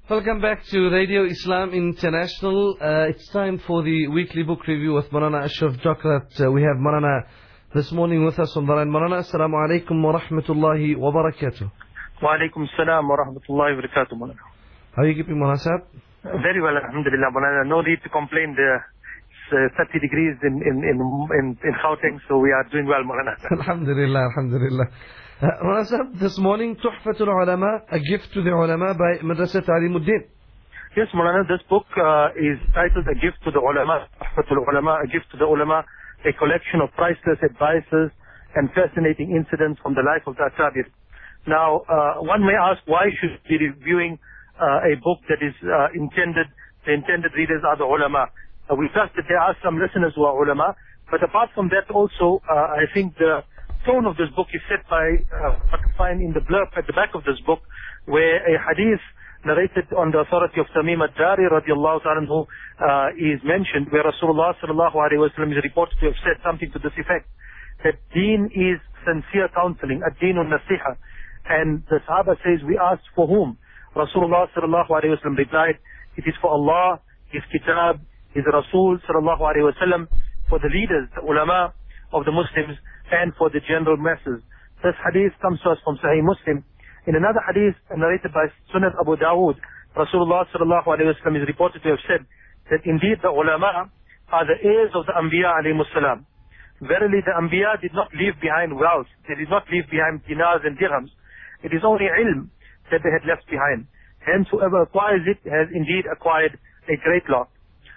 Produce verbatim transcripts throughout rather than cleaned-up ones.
Welcome back to Radio Islam International. Uh, it's time for the weekly book review with Maulana Ashraf Jakrat. Uh, we have Maulana this morning with us on the line. Maulana, Assalamu alaikum wa rahmatullahi wa barakatuh. Wa alaikum assalam wa rahmatullahi wa barakatuh, Maulana. How are you keeping, Maulana Sahab? Very well, alhamdulillah, Maulana. No need to complain. The uh, thirty degrees in, in, in, in, in Gauteng, so we are doing well, Maulana. Alhamdulillah, alhamdulillah. Uh, Maulana Sahab, this morning, Tuhfatul Ulama, a gift to the ulama by Madrasa Ta'limuddin. Yes, Maulana, this book uh, is titled A Gift to the Ulama, Tuhfatul Ulama, a gift to the ulama, a collection of priceless advices and fascinating incidents from the life of the Akabir. Now, uh, one may ask, why should we be reviewing uh, a book that is uh, intended, the intended readers are the ulama. Uh, we trust that there are some listeners who are ulama, but apart from that also, uh, I think the tone of this book is set by uh, what you find in the blurb at the back of this book, where a hadith narrated on the authority of Tamim ad-Dari radiallahu ta'ala anhu uh, is mentioned, where Rasulullah sallallahu alayhi wa sallam is reported to have said something to this effect, that deen is sincere counseling, ad-deen un-nasiha. And the Sahaba says, we asked for whom? Rasulullah sallallahu alayhi wa sallam replied, it is for Allah, His Kitab, His Rasul sallallahu alayhi wa sallam, for the leaders, the ulama of the Muslims, and for the general masses. This hadith comes to us from Sahih Muslim. In another hadith narrated by Sunan Abu Dawood, Rasulullah sallallahu alayhi wa sallam is reported to have said that indeed the ulama are the heirs of the Anbiya alayhimus salam. Verily the Anbiya did not leave behind wealth, they did not leave behind dinars and dirhams. It is only ilm that they had left behind. Hence whoever acquires it has indeed acquired a great lot.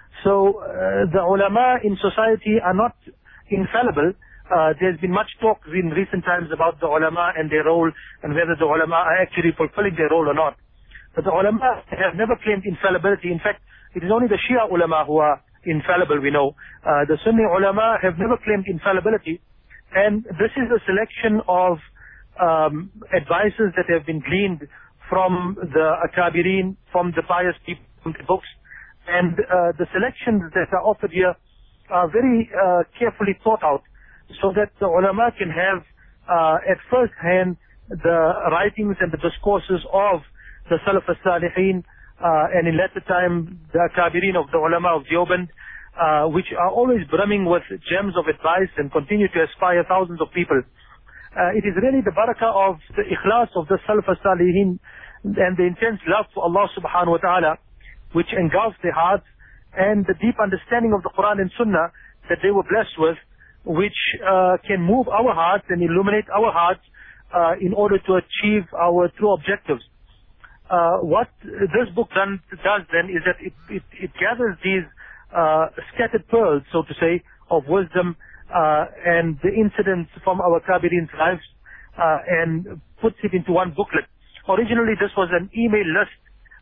So uh, the ulama in society are not infallible. Uh, there's been much talk in recent times about the ulama and their role and whether the ulama are actually fulfilling their role or not. But the ulama have never claimed infallibility. In fact, it is only the Shia ulama who are infallible, we know. Uh, the Sunni ulama have never claimed infallibility. And this is a selection of um, advices that have been gleaned from the Akabirin, from the pious people, from the books. And uh, the selections that are offered here are very uh, carefully thought out, so that the ulama can have uh, at first hand the writings and the discourses of the Salaf al-Salihin, uh, and in latter time the Akabirin of the ulama of Deoband, uh, which are always brimming with gems of advice and continue to inspire thousands of people. Uh, it is really the barakah of the ikhlas of the Salaf al-Salihin and the intense love for Allah subhanahu wa ta'ala, which engulfs their hearts, and the deep understanding of the Quran and Sunnah that they were blessed with, which uh, can move our hearts and illuminate our hearts uh, in order to achieve our true objectives. Uh, what this book done, does then is that it, it, it gathers these uh, scattered pearls, so to say, of wisdom uh, and the incidents from our Kabirin's lives uh, and puts it into one booklet. Originally this was an email list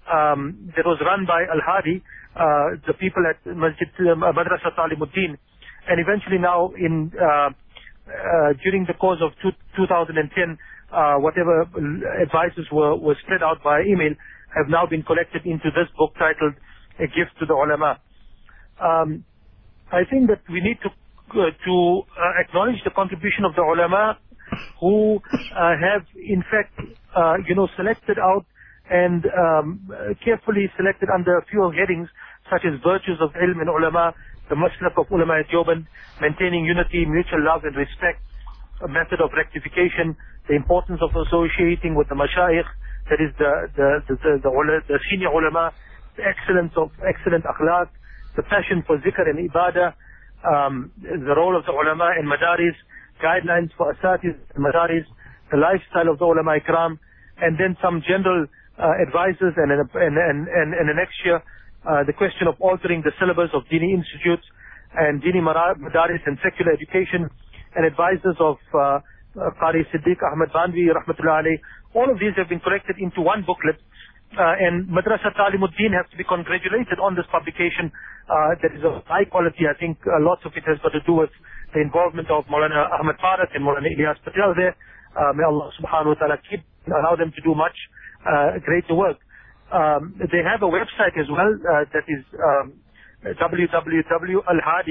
um, that was run by Al-Hadi, uh, the people at Masjid uh, Madrasa Ta'limuddin. And eventually now, in uh, uh, during the course of two, two thousand ten, uh, whatever advices were, were spread out by email have now been collected into this book titled A Gift to the Ulama. Um, I think that we need to uh, to uh, acknowledge the contribution of the ulama who uh, have, in fact, uh, you know, selected out and um, carefully selected under a few headings such as virtues of ilm and ulama, the maslak of ulama at Deoband, maintaining unity, mutual love and respect, a method of rectification, the importance of associating with the mashayikh, that is the the the, the, the, the senior ulama, the excellence of excellent akhlaq, the passion for zikr and ibadah, um, the role of the ulama in madaris, guidelines for asatiz and madaris, the lifestyle of the ulama ikram, and then some general uh, advices, and in, and, and, and, and the next year, Uh, the question of altering the syllabus of Dini institutes and Dini Madaris and secular education, and advisors of uh, uh, Qari Siddiq Ahmad Banvi, rahmatullahi alayhi. All of these have been collected into one booklet, uh, and Madrasa Ta'limuddin has to be congratulated on this publication uh, that is of high quality. I think uh, lots of it has got to do with the involvement of Maulana Ahmad Farak and Maulana Ilyas Patel there. Uh, may Allah subhanahu wa ta'ala keep, allow them to do much uh, greater work. Um, they have a website as well uh, that is um, w w w dot al hadi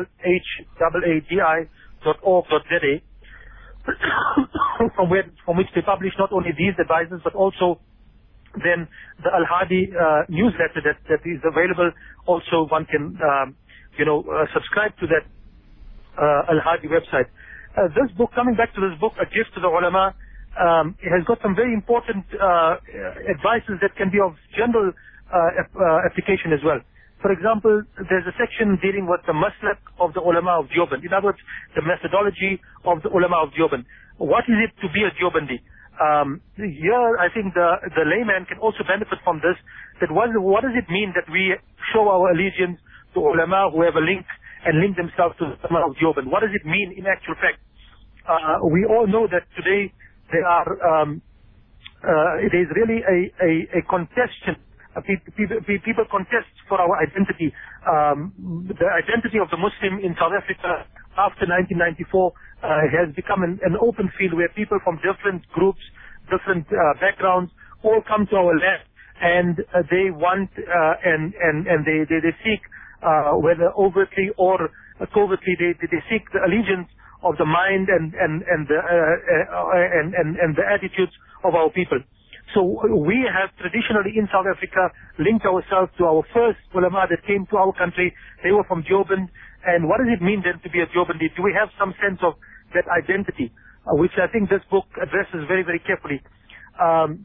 dot org dot z a from where from which they publish not only these advices but also then the Al-Hadi uh, newsletter that, that is available, also one can, um, you know, uh, subscribe to that uh, Al-Hadi website. Uh, this book, coming back to this book, A Gift to the Ulama, um, it has got some very important uh, advices that can be of general uh, ap- uh, application as well. For example, there's a section dealing with the maslak of the ulama of Deoband. In other words, the methodology of the ulama of Deoband. What is it to be a Deobandi? Um, here, I think the, the layman can also benefit from this. That what, what does it mean that we show our allegiance to ulama who have a link and link themselves to the ulama of Deoband? What does it mean in actual fact? Uh, we all know that today there are, um, uh, it is really a, a, a contestation. Uh, people, people contest for our identity. Um, the identity of the Muslim in South Africa after nineteen ninety-four uh, has become an, an open field where people from different groups, different uh, backgrounds, all come to our land, and uh, they want uh, and and and they they, they seek uh, whether overtly or uh, covertly they they seek the allegiance of the mind and and and the uh, uh, and, and and the attitudes of our people. So we have traditionally in South Africa linked ourselves to our first ulama that came to our country. They were from Deoband. And what does it mean then to be a Deobandi? Do we have some sense of that identity, uh, which I think this book addresses very, very carefully. Um,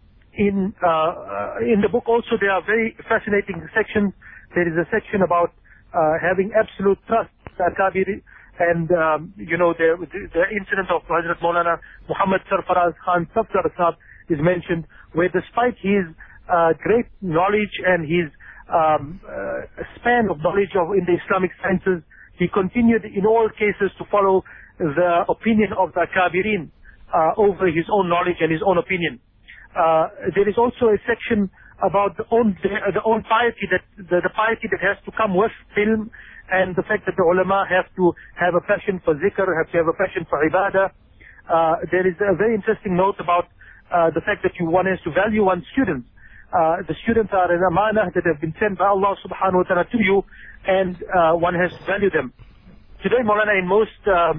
in uh, in the book also there are very fascinating sections. There is a section about uh, having absolute trust, Akabiri, and um, you know the, the incident of Hazrat Maulana Muhammad Sarfaraz Khan Safdar Sahab is mentioned, where despite his uh, great knowledge and his um, uh, span of knowledge of in the Islamic sciences, he continued in all cases to follow the opinion of the Akabirin uh, over his own knowledge and his own opinion. Uh, there is also a section about the own the, the own piety that the, the piety that has to come with film, and the fact that the ulama have to have a passion for zikr, have to have a passion for ibadah. Uh, there is a very interesting note about Uh, the fact that you one has to value one's students. Uh, the students are an amanah that have been sent by Allah subhanahu wa ta'ala to you, and uh, one has to value them. Today, Maulana, in most um,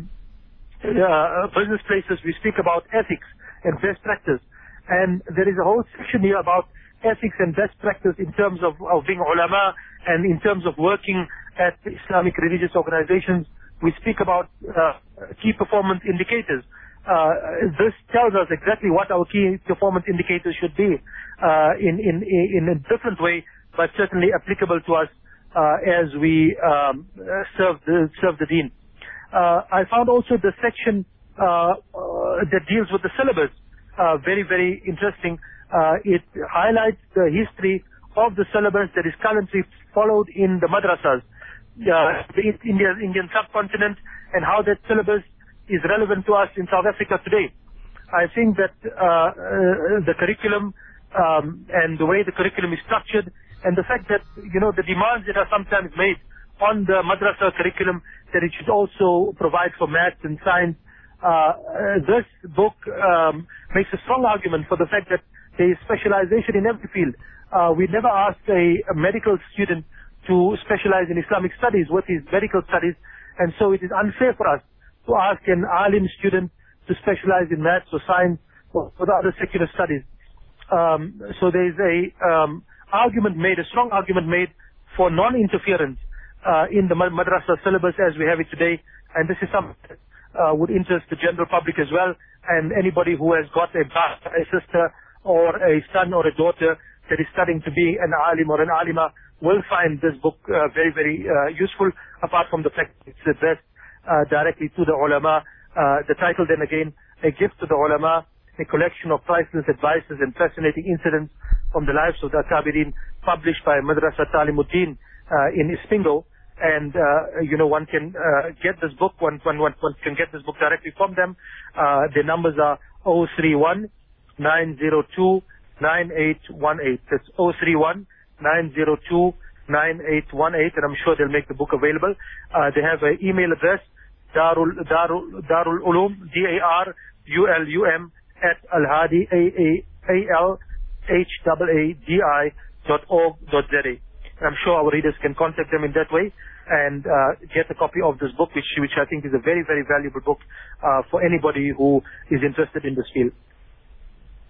uh, business places, we speak about ethics and best practice. And there is a whole section here about ethics and best practice in terms of, of being ulama and in terms of working at Islamic religious organizations. We speak about uh, key performance indicators. Uh, this tells us exactly what our key performance indicators should be uh, in, in, in a different way, but certainly applicable to us uh, as we um, serve, the, serve the deen. Uh, I found also the section uh, uh, that deals with the syllabus uh, very, very interesting. Uh, it highlights the history of the syllabus that is currently followed in the madrasas, uh, the Indian, Indian subcontinent, and how that syllabus is relevant to us in South Africa today. I think that uh, uh, the curriculum um, and the way the curriculum is structured, and the fact that, you know, the demands that are sometimes made on the madrasa curriculum, that it should also provide for maths and science. Uh, uh, this book um, makes a strong argument for the fact that there is specialization in every field. Uh, we never ask a, a medical student to specialize in Islamic studies with his medical studies, and so it is unfair for us to ask an alim student to specialize in maths or science or, or the other secular studies. Um, so there is a um, argument made, a strong argument made for non-interference uh, in the madrasa syllabus as we have it today, and this is something that uh, would interest the general public as well, and anybody who has got a, a sister or a son or a daughter that is studying to be an alim or an alima will find this book uh, very, very uh, useful, apart from the fact that it's addressed Uh, directly to the ulama. Uh, the title then again, A Gift to the Ulama, a collection of priceless advices and fascinating incidents from the lives of the Akabirin, published by Madrasa Talimuddin uh, in Ispingo. And, uh, you know, one can uh, get this book, one, one, one, one can get this book directly from them. Uh, their numbers are zero three one, nine zero two, nine eight one eight. That's zero three one, nine zero two, nine eight one eight, and I'm sure they'll make the book available. Uh, they have an email address, Darul, Darul, Darul Ulum, D A R U L U M, at Al-Hadi, A A A L H A A D I dot org dot Z A. And I'm sure our readers can contact them in that way and uh, get a copy of this book, which, which I think is a very, very valuable book uh, for anybody who is interested in this field.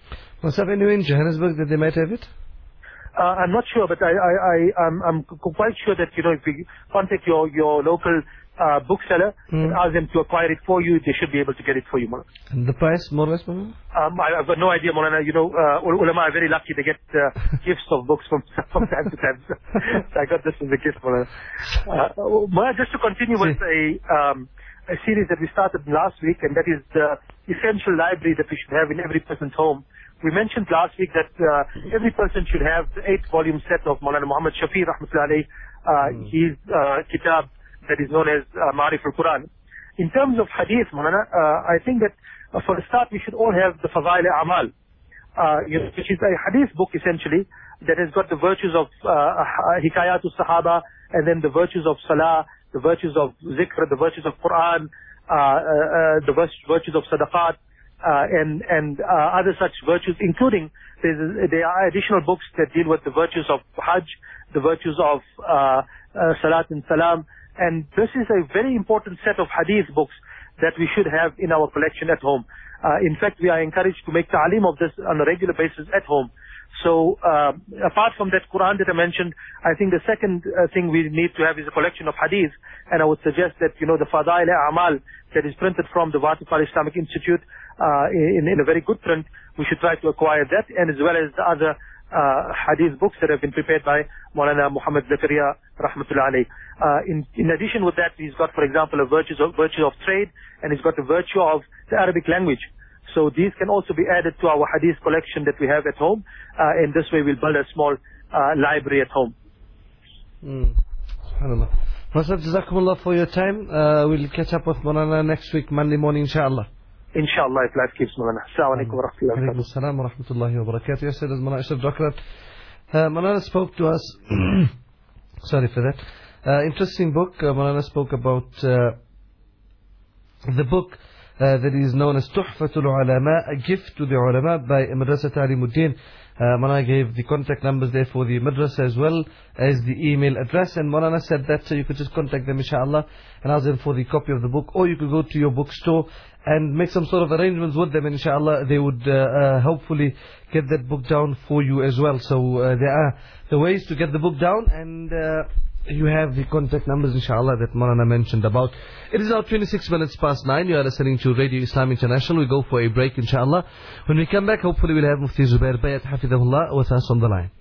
Must have anywhere in Johannesburg that they might have it? Uh, I'm not sure, but I, I, I, I'm, I'm quite sure that, you know, if we contact your, your local uh, bookseller mm. and ask them to acquire it for you, they should be able to get it for you, Maulana. And the price, more or less, Maulana? Um, I, I've got no idea, Maulana. You know, uh, ulama are very lucky to get uh, gifts of books from, from time to time. So I got this as a gift, Maulana. Uh, Maulana, just to continue with a, um, a series that we started last week, and that is the essential library that we should have in every person's home. We mentioned last week that uh, every person should have the eight-volume set of Maulana Muhammad Shafi Rahmatullahi alayhi, uh, mm. his uh, kitab that is known as uh, Ma'arif al-Quran. In terms of hadith, Maulana, uh, I think that uh, for a start we should all have the Fadail Amal, uh, you know, which is a hadith book essentially that has got the virtues of uh, Hikayatul Sahaba, and then the virtues of Salah, the virtues of Zikr, the virtues of Quran, uh, uh, uh, the virtues of Sadaqat, Uh, and and uh, other such virtues, including there are additional books that deal with the virtues of Hajj, the virtues of uh, uh, Salat and Salam, and this is a very important set of hadith books that we should have in our collection at home. Uh, in fact, we are encouraged to make ta'aleem of this on a regular basis at home. So, uh, apart from that Quran that I mentioned, I think the second uh, thing we need to have is a collection of hadith, and I would suggest that, you know, the Fadail Amal that is printed from the Watif Al-Islamic Institute, uh, in, in a very good print, we should try to acquire that, and as well as the other uh, hadith books that have been prepared by Maulana Muhammad Zakaria Rahmatullahi alayhi. Uh, in, in addition with that, he's got, for example, a virtue of, virtue of trade, and he's got the virtue of the Arabic language. So these can also be added to our hadith collection that we have at home. Uh, in this way, we'll build a small uh, library at home. Mm. SubhanAllah. Masad, Jazakumullah for your time. Uh, we'll catch up with Maulana next week, Monday morning, inshallah. Inshallah, if life keeps, Maulana. Assalamu alaikum wa rahmatullahi wa barakatuh. Alaikum assalam wa rahmatullahi wa barakatuh. Yesterday, as Maulana Ashraf Jokrat, uh, Maulana spoke to us. Sorry for that. Uh, interesting book. Uh, Maulana spoke about uh, the book Uh, that is known as Tuhfatul Ulama, a gift to the ulama by Madrasa Ta'limuddin. Uh, Maulana gave the contact numbers there for the madrasa as well as the email address, and Maulana said that so you could just contact them, inshallah, and ask them for the copy of the book, or you could go to your bookstore and make some sort of arrangements with them, and inshallah they would uh, uh, hopefully get that book down for you as well. So uh, there are the ways to get the book down, and uh, you have the contact numbers, inshallah, that Maulana mentioned about. It is now twenty-six minutes past nine. You are listening to Radio Islam International. We go for a break, inshallah. When we come back, hopefully we'll have Mufti Zubair Bayat Hafidahullah with us on the line.